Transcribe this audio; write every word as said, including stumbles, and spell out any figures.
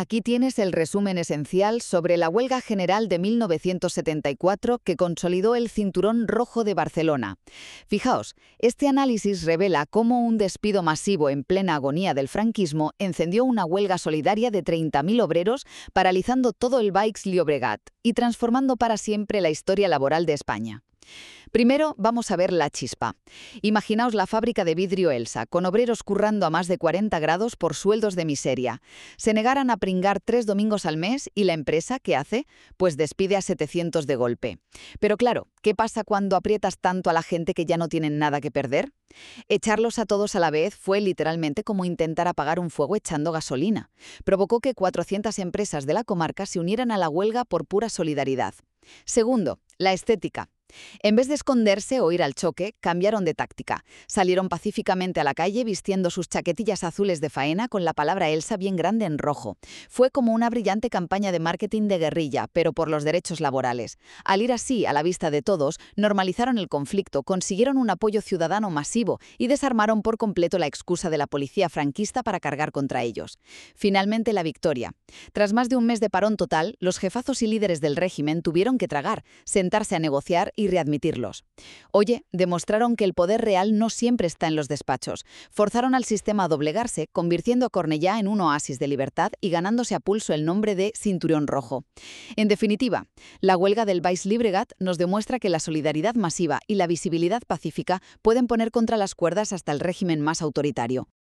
Aquí tienes el resumen esencial sobre la huelga general de mil novecientos setenta y cuatro que consolidó el Cinturón Rojo de Barcelona. Fijaos, este análisis revela cómo un despido masivo en plena agonía del franquismo encendió una huelga solidaria de treinta mil obreros, paralizando todo el Baix Llobregat y transformando para siempre la historia laboral de España. Primero vamos a ver la chispa. Imaginaos la fábrica de vidrio Elsa, con obreros currando a más de cuarenta grados por sueldos de miseria. Se negaran a pringar tres domingos al mes y la empresa, ¿qué hace? Pues despide a setecientos de golpe. Pero claro, ¿qué pasa cuando aprietas tanto a la gente que ya no tienen nada que perder? Echarlos a todos a la vez fue literalmente como intentar apagar un fuego echando gasolina. Provocó que cuatrocientas empresas de la comarca se unieran a la huelga por pura solidaridad. Segundo, la estética. En vez de esconderse o ir al choque, cambiaron de táctica. Salieron pacíficamente a la calle vistiendo sus chaquetillas azules de faena con la palabra Elsa bien grande en rojo. Fue como una brillante campaña de marketing de guerrilla, pero por los derechos laborales. Al ir así, a la vista de todos, normalizaron el conflicto, consiguieron un apoyo ciudadano masivo y desarmaron por completo la excusa de la policía franquista para cargar contra ellos. Finalmente, la victoria. Tras más de un mes de parón total, los jefazos y líderes del régimen tuvieron que tragar, sentarse a negociar y readmitirlos. Oye, demostraron que el poder real no siempre está en los despachos. Forzaron al sistema a doblegarse, convirtiendo a Cornellá en un oasis de libertad y ganándose a pulso el nombre de Cinturón Rojo. En definitiva, la huelga del Baix Llobregat nos demuestra que la solidaridad masiva y la visibilidad pacífica pueden poner contra las cuerdas hasta el régimen más autoritario.